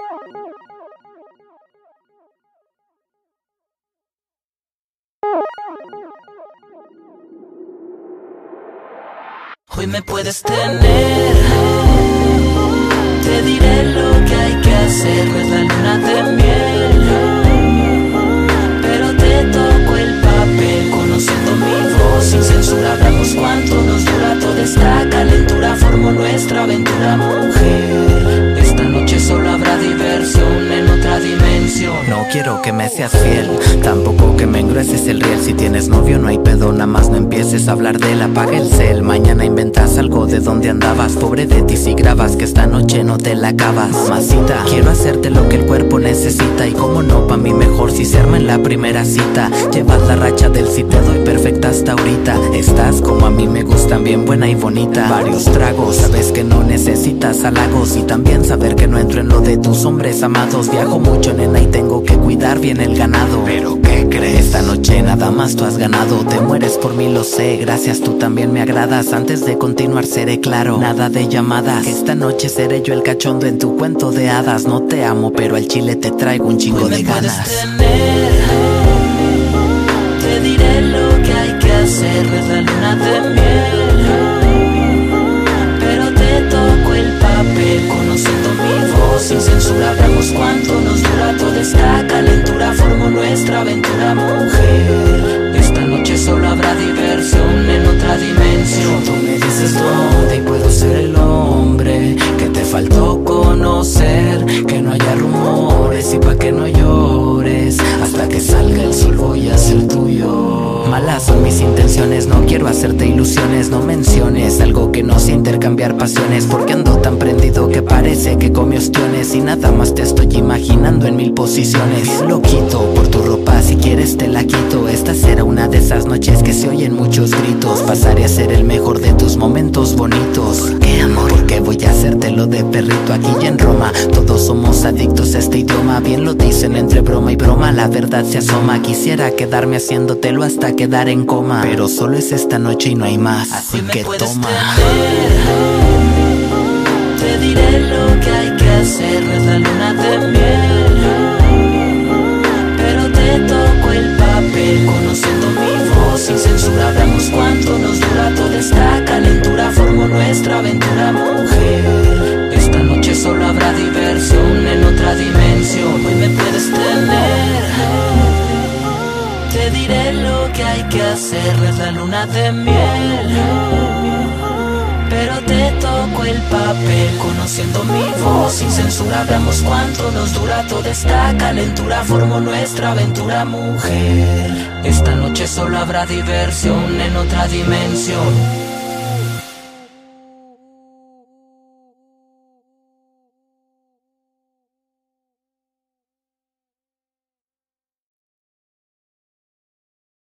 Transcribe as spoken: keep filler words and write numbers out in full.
Hoy me puedes tener, te diré lo que hay que hacer. No es la luna de miel, pero te toco el papel. Conociendo mi voz sin censura, hablamos cuánto nos dura toda esta calentura. Formo nuestra aventura, mujer. Esta noche solo habrá diversión en otra dimensión. No quiero que me seas fiel, tampoco que me engrueses el riel. Si tienes novio no hay pedo, nada más no empieces a hablar de él. Apaga el cel, mañana inventas algo de donde andabas. Pobre de ti si grabas que esta noche no te la acabas. Mamacita, quiero hacerte lo que el cuerpo necesita. Y como no, pa' mí mejor si se arma en la primera cita. Llevas la racha del si te doy perfecta hasta ahorita. Estás como a mí me gustan, bien buena y bonita. Varios tragos, sabes que no necesitas halagos. Y también saber que no entro en lo de tus hombres amados. Viajo mucho, nena, y tengo que cuidar bien el ganado. Pero ¿qué crees? Esta noche nada más tú has ganado. Te mueres por mí, lo sé, gracias, tú también me agradas. Antes de continuar seré claro, nada de llamadas. Esta noche seré yo el cachondo en tu cuento de hadas. No te amo, pero al chile te traigo un chingo Hoy de me ganas. puedes tener, te diré lo que hay que hacer. No es la luna de miel, pero te toco el papel. Conociendo mi voz sin censura, hablamos cuánto nos dura toda esta calentura. Formo nuestra aventura, mujer. Esta noche solo habrá diversión en otra dimensión. Tú me dices dónde y puedo ser el hombre que te faltó conocer. Que no haya rumores y pa' que no llores. Hasta que salga el sol voy a ser tuyo. Malas son mis intenciones, no quiero hacerte ilusiones. No menciones algo que no sea intercambiar pasiones. Porque ando tan prendido que parece que come ostiones. Y nada más te estoy imaginando en mil posiciones. Bien loquito por tu ropa, si quieres te la quito. Esta será una de esas noches que se oyen muchos gritos. Pasaré a ser el mejor de tus momentos bonitos. ¿Por qué, amor? Porque voy a hacértelo de perrito aquí y en Roma. Todos somos adictos a este idioma. Bien lo dicen entre broma y broma, la verdad se asoma. Quisiera quedarme haciéndotelo hasta quedar en coma, pero solo es esta noche y no hay más, así que toma. Tener, te diré lo que hay que hacer. No es la luna de miel, pero te toco el papel. Conociendo mi voz sin censura, hablamos cuánto nos dura toda esta calentura. Formo nuestra aventura, mujer. Esta noche solo habrá diversión en otra dimensión. Hoy me puedes tener, te diré lo que hay que hacer. No es la luna de miel, pero te toco el papel. Conociendo mi voz sin censura, hablamos cuánto nos dura toda esta calentura. Formo nuestra aventura, mujer. Esta noche solo habrá diversión en otra dimensión.